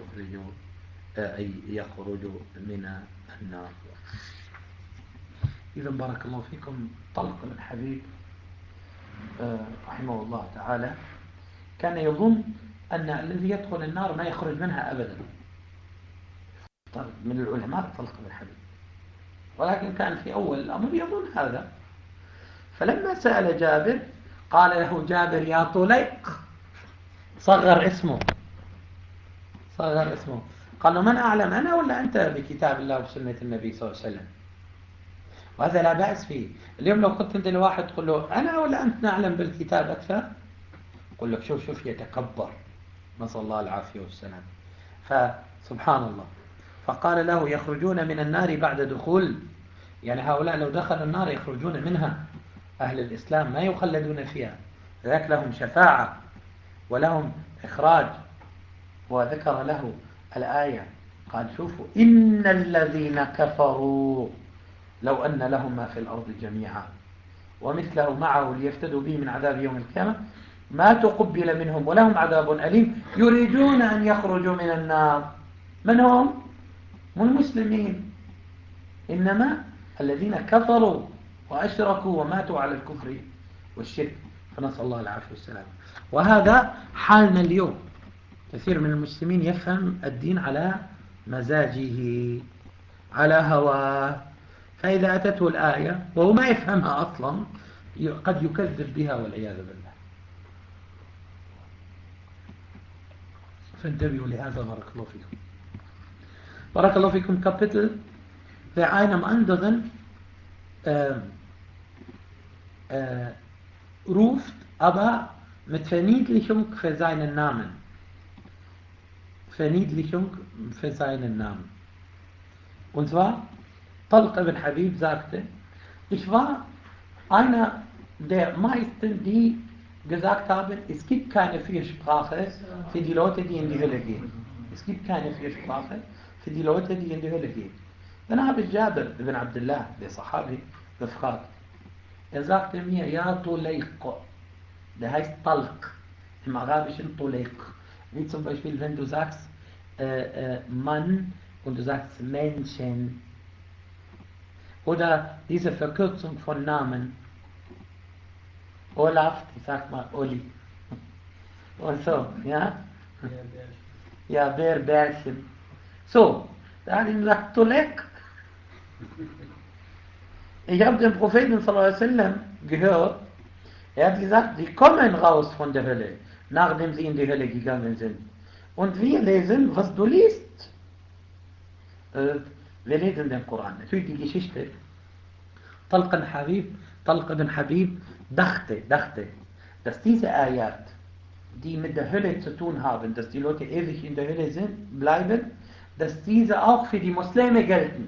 يخرجوا من النار. إذا بارك الله فيكم. طلق بن حبيب رحمه الله تعالى كان يظن أن الذي يدخل النار ما يخرج منها أبدا. من العلماء طلق بن حبيب، ولكن كان في أول الأمر يظن هذا. فلما سأل جابر قال له جابر: يا طليق، صغر اسمه، صغر اسمه. قال له من أعلم أنا ولا أنت بكتاب الله وسنة النبي صلى الله عليه وسلم؟ وهذا لا بأس فيه. اليوم لو قلت أنت لواحد تقول له أنا ولا أنت نعلم بالكتاب أكثر، يقول لك شوف يتكبر، نسأل الله العافية والسلام. فسبحان الله. فقال له يخرجون من النار بعد دخول، يعني هؤلاء لو دخلوا النار يخرجون منها، أهل الإسلام ما يخلدون فيها، ذاك لهم شفاعة ولهم إخراج. وذكر له الآية قال شوفوا إن الذين كفروا لو أن لهم ما في الأرض جميعا ومثله معه ليفتدوا به من عذاب يوم القيامة ما تقبل منهم ولهم عذاب أليم يريدون أن يخرجوا من النار. من هم؟ من المسلمين، إنما الذين كفروا وأشركوا وماتوا على الكفر والشرك، فنسأل الله العافية والسلام. وهذا حالنا اليوم، كثير من المسلمين يفهم الدين على مزاجه على هواه، فإذا أتته الآية وهو ما يفهمها أصلا قد يكذب بها والعياذ بالله. فانتبهوا لهذا. بارك الله فيكم. بارك الله فيكم. Kapitel bei einem anderen ruft, aber mit Verniedlichung für seinen Namen. Verniedlichung für seinen Namen. Und zwar, Talq ibn Habib sagte, ich war einer der meisten, die gesagt haben, es gibt keine Fürsprache für die Leute, die in die Hölle gehen. Es gibt keine Fürsprache für die Leute, die in die Hölle gehen. Dann habe ich Jabir ibn Abdullah, der Sahabi, gefragt. Er sagte mir, ja Tulayq, der heißt Talq, im Arabischen Tulayq. Wie zum Beispiel, wenn du sagst Mann und du sagst Menschen. Oder diese Verkürzung von Namen. Olaf, ich sag mal Oli. Und so, ja? Ja, Bärchen. So, da hat ihm gesagt, Tulayq. Ich habe den Propheten sallallahu alaihi wasallam gehört, er hat gesagt, sie kommen raus von der Hölle, nachdem sie in die Hölle gegangen sind. Und wir lesen, was du liest. Wir lesen den Koran. Natürlich die Geschichte. Talq ibn Habib dachte, dass diese Ayat, die mit der Hölle zu tun haben, dass die Leute ewig in der Hölle bleiben, dass diese auch für die Muslime gelten.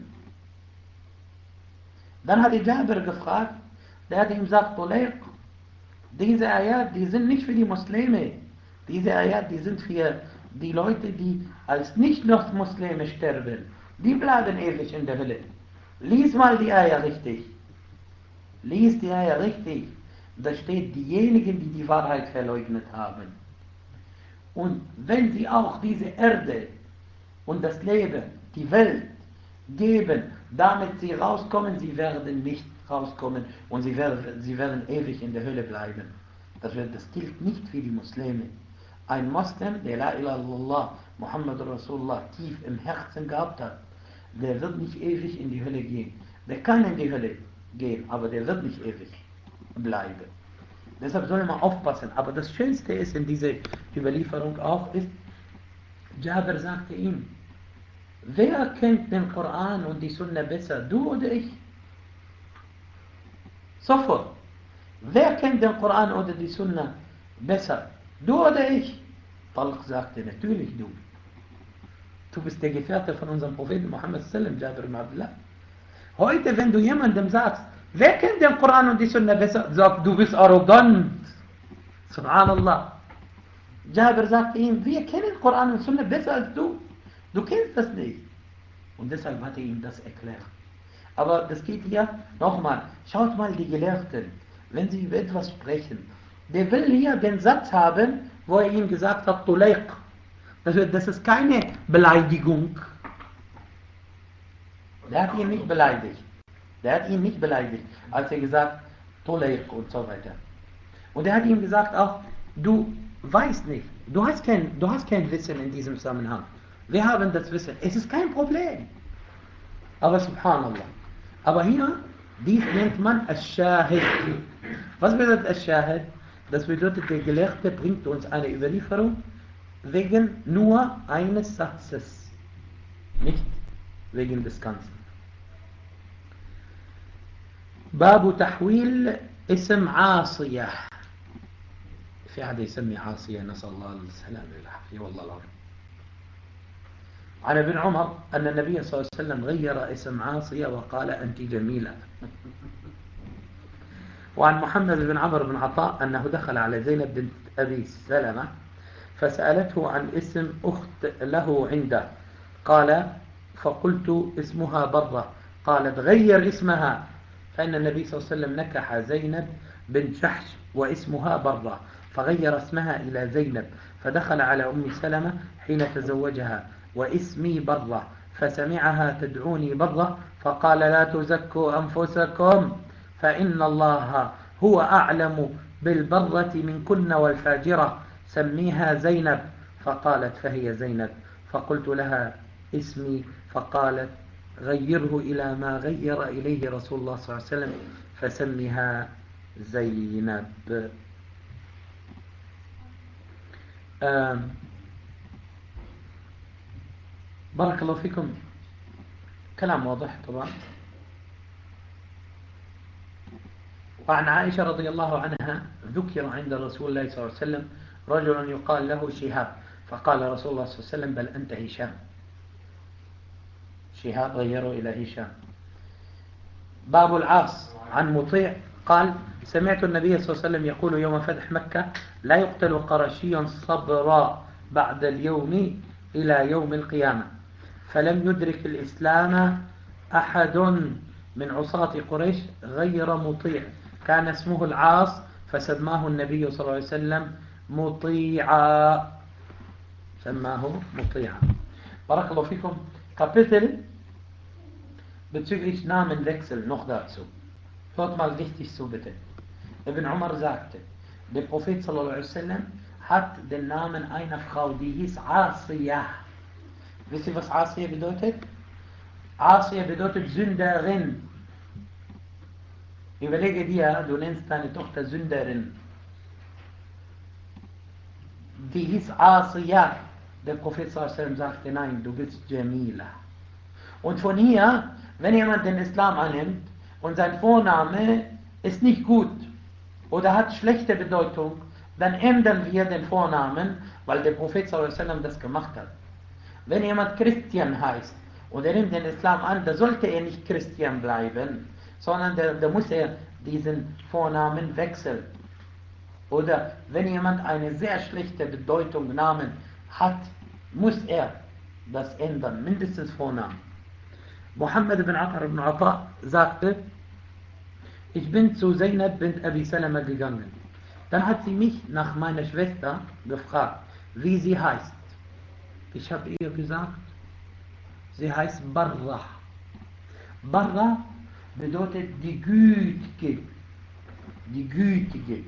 Dann hat Jabir gefragt, der hat ihm gesagt, Tulayq, diese Ayat, die sind nicht für die Muslime. Diese Ayat, die sind für die Leute, die als Nicht-Muslime sterben. Die bleiben ewig in der Hölle. Lies mal die Ayat richtig. Lies die Ayat richtig. Da steht, diejenigen, die die Wahrheit verleugnet haben. Und wenn sie auch diese Erde und das Leben, die Welt geben, damit sie rauskommen, sie werden nicht rauskommen und sie werden ewig in der Hölle bleiben. Das gilt nicht für die Muslime. Ein Muslim, der La ilaha illallah, Muhammad Rasulullah tief im Herzen gehabt hat, der wird nicht ewig in die Hölle gehen. Der kann in die Hölle gehen, aber der wird nicht ewig bleiben. Deshalb soll man aufpassen. Aber das Schönste ist in dieser Überlieferung auch, ist, Jabir sagte ihm, wer kennt den Koran und die Sunna besser, du oder ich? Sofort. Wer kennt den Koran oder die Sunna besser, du oder ich? Talq sagte, natürlich du. Du bist der Gefährte von unserem Propheten Muhammad sallam, Jabir ibn Abdullah. Heute, wenn du jemandem sagst, wer kennt den Koran und die Sunna besser, sagt, du bist arrogant. Subhanallah. Jabir sagte ihm, wir kennen Koran und Sunna besser als du. Du kennst das nicht. Und deshalb hat er ihm das erklärt. Aber das geht hier nochmal. Schaut mal die Gelehrten, wenn sie über etwas sprechen. Der will hier den Satz haben, wo er ihm gesagt hat, Tulayq. Das ist keine Beleidigung. Der hat ihn nicht beleidigt. Als er gesagt, Tulayq und so weiter. Und er hat ihm gesagt auch, du weißt nicht, du hast kein Wissen in diesem Zusammenhang. Wir haben das Wissen. Es ist kein Problem. Aber subhanallah. Aber hier, dies nennt man Al-Shahid. Was bedeutet Al-Shahid? Das bedeutet, der Gelehrte bringt uns eine Überlieferung, wegen nur eines Satzes, nicht wegen des Ganzen. باب تحويل اسم عاصية. في أحد يسمي عاصية، نسأل الله السلامة والعافية والله العظيم. عن ابن عمر أن النبي صلى الله عليه وسلم غير اسم عاصية وقال أنت جميلة. وعن محمد بن عمرو بن عطاء أنه دخل على زينب بنت أبي سلمة فسألته عن اسم أخت له عنده، قال فقلت اسمها برة، قالت غير اسمها، فإن النبي صلى الله عليه وسلم نكح زينب بنت جحش واسمها برة، فغير اسمها إلى زينب، فدخل على أم سلمة حين تزوجها واسمي برة، فسمعها تدعوني برة، فقال لا تزكوا أنفسكم فإن الله هو أعلم بالبرة منكن والفاجرة، سميها زينب، فقالت فهي زينب، فقلت لها اسمي، فقالت غيره إلى ما غير إليه رسول الله صلى الله عليه وسلم فسمها زينب. بارك الله فيكم. كلام واضح طبعا. وعن عائشة رضي الله عنها ذكر عند رسول الله صلى الله عليه وسلم رجل يقال له شهاب، فقال رسول الله صلى الله عليه وسلم بل أنت هشام. شهاب غيره إلى هشام. باب العاص. عن مطيع قال سمعت النبي صلى الله عليه وسلم يقول يوم فتح مكة لا يقتل قرشي صبرا بعد اليوم إلى يوم القيامة، فلم يدرك الإسلام أحد من عصاة قريش غير مطيع، كان اسمه العاص فسماه النبي صلى الله عليه وسلم مطيعا، سماه مطيعا. بارك الله فيكم. Kapitel bezüglich Namenwechsel noch dazu. Hört mal richtig zu bitte. Ibn Umar sagte, der Prophet sallallahu alaihi wasallam hat den Namen einer Frau, die hieß Asiya. Wisst ihr, was Asiya bedeutet? Asiya bedeutet Sünderin. Überlege dir, du nennst deine Tochter Sünderin. Die hieß Asiya. Der Prophet sallallahu alaihi wasallam sagte, nein, du bist Jamila. Und von hier, wenn jemand den Islam annimmt und sein Vorname ist nicht gut oder hat schlechte Bedeutung, dann ändern wir den Vornamen, weil der Prophet sallallahu alaihi wasallam das gemacht hat. Wenn jemand Christian heißt und er nimmt den Islam an, da sollte er nicht Christian bleiben, sondern da muss er diesen Vornamen wechseln. Oder wenn jemand eine sehr schlechte Bedeutung Namen hat, muss er das ändern, mindestens Vornamen. Muhammad ibn Amr ibn Ata sagte, ich bin zu Zainab bint Abi Salama gegangen. Dann hat sie mich nach meiner Schwester gefragt, wie sie heißt. Ich habe ihr gesagt, sie heißt Barra. Barra bedeutet die Gütige. Die Gütige.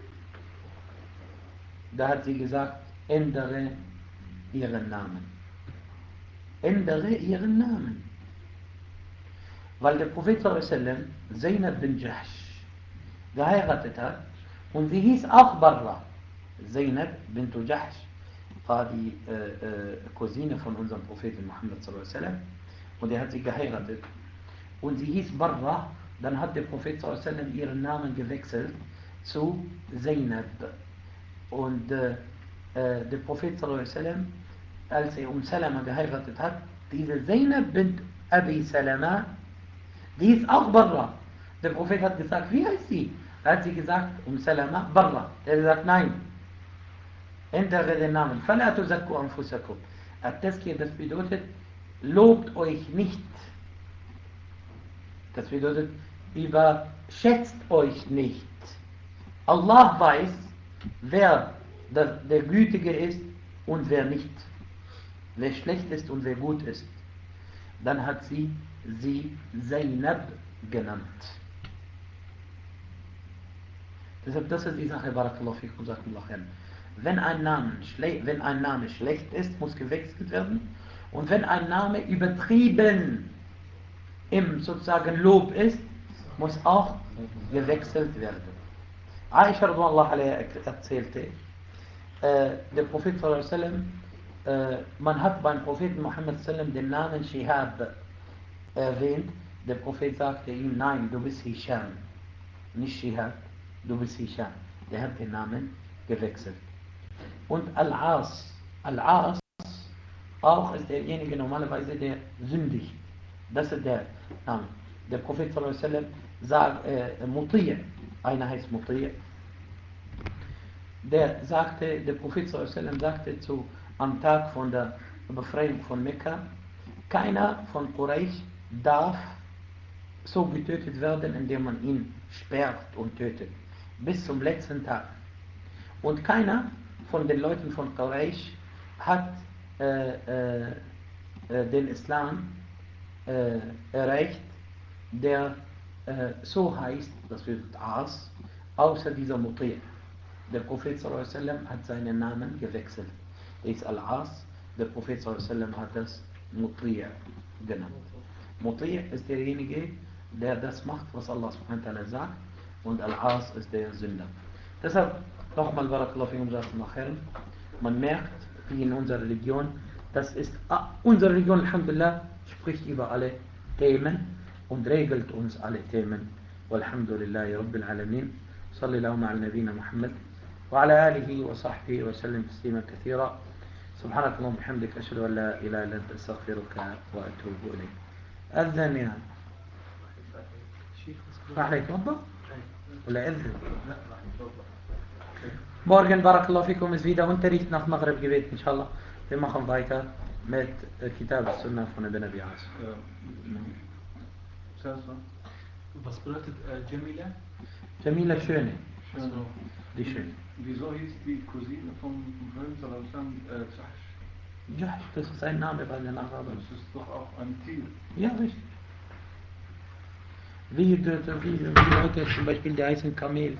Da hat sie gesagt, ändere ihren Namen. Ändere ihren Namen. Weil der Prophet sallallahu alaihi wasallam Zainab bin Jahsh geheiratet hat und sie hieß auch Barra. Zainab bint Jahsh war die Cousine von unserem Propheten Muhammad sallallahu alaihi wasallam und er hat sie geheiratet und sie hieß Barra. Dann hat der Prophet sallallahu alaihi wasallam ihren Namen gewechselt zu Zainab und der Prophet sallallahu alaihi wasallam, als er Salama geheiratet hat, diese Zainab bint Abi Salama, die ist auch Barra. Der Prophet hat gesagt, wie heißt sie? Da hat sie gesagt, Salama, Barra. Er hat gesagt, nein, ändere den Namen. فَلَا تُزَكُّوا أَنفُسَكُمْ. At-Tazkiyah, das bedeutet, lobt euch nicht. Das bedeutet, überschätzt euch nicht. Allah weiß, wer der Gütige ist und wer nicht. Wer schlecht ist und wer gut ist. Dann hat sie Zainab genannt. Deshalb, das ist die Sache, Barakallahu fikum, Jazakumullahu khairan. Wenn ein Name schlecht ist, muss gewechselt werden. Und wenn ein Name übertrieben im sozusagen Lob ist, muss auch gewechselt werden. Aisha radhiyallahu anha erzählte, der Prophet sallam, man hat beim Propheten Muhammad sallam den Namen Shihab erwähnt. Der Prophet sagte ihm, nein, du bist Hisham. Nicht Shihab, du bist Hisham. Der hat den Namen gewechselt. Und Al-As auch ist derjenige normalerweise, der sündigt. Das ist der Name. Der Prophet sallam sagt, Muti', einer heißt Muti'. Der Prophet sallam sagte am Tag von der Befreiung von Mekka, keiner von Quraysh darf so getötet werden, indem man ihn sperrt und tötet. Bis zum letzten Tag. Und keiner von den Leuten von Quraysh hat den Islam erreicht, der so heißt, das wird As, außer dieser Muti'. Der Prophet sallam hat seinen Namen gewechselt. Er ist Al-As, der Prophet sallam hat das Muti' genannt. Muti' ist derjenige, der das macht, was Allah subhanahu wa ta'ala sagt, und Al-As ist der Sünder. Deshalb nochmal Barakallahu fikum nachher. Man merkt, wie in unserer Religion, unsere Religion, Alhamdulillah, spricht über alle Themen und regelt uns alle Themen. Walhamdulillahi Rabbil Alamin. Sallallahu ala nabina Muhammad wa ala alihi wa sahbihi wa sallam taslima kathira. سبحانك اللهم وبحمدك أشهد أن لا إله إلا أنت أستغفرك وأتوب إليك. أذن يا راح يتوضأ ولا أذن؟ Morgen, Barakallahu fikum, ist wieder Unterricht nach Maghrib Gebet, inshallah. Wir machen weiter mit Kitab al-Sunnah von Ibn Abi As. Was bedeutet Jamila? Jamila, Schöne. Die Schöne. Wieso hieß die Cousine vom Propheten Jahsh? Jahsh, das ist ein Name bei den Arabern. Das ist doch auch ein Tier. Ja, richtig. Wie Leute zum Beispiel, die heißen Kamel.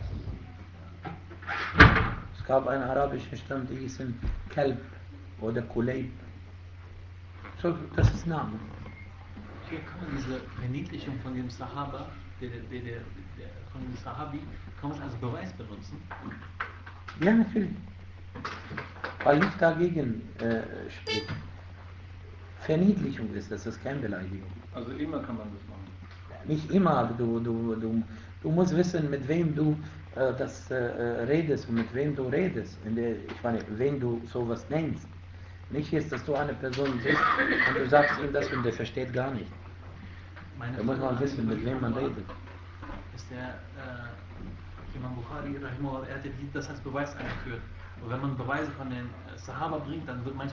Es gab einen arabischen Stamm, die hießen Kalb oder Kulayb. So, das ist Name. Hier kann man diese Verniedlichung von dem Sahaba, von dem Sahabi, kann man als Beweis benutzen? Ja, natürlich. Weil nicht dagegen spricht. Verniedlichung ist das, das ist keine Beleidigung. Also immer kann man das machen? Nicht immer, aber du musst wissen, mit wem du das redest und mit wem du redest. Ich meine, wen du sowas nennst. Nicht jetzt, dass du eine Person siehst und du sagst ihm das und der versteht gar nicht. Da muss man wissen, mit wem man redet. Ist der Imam Bukhari, er hat das als Beweis eingeführt. Und wenn man Beweise von den Sahaba bringt, dann wird manchmal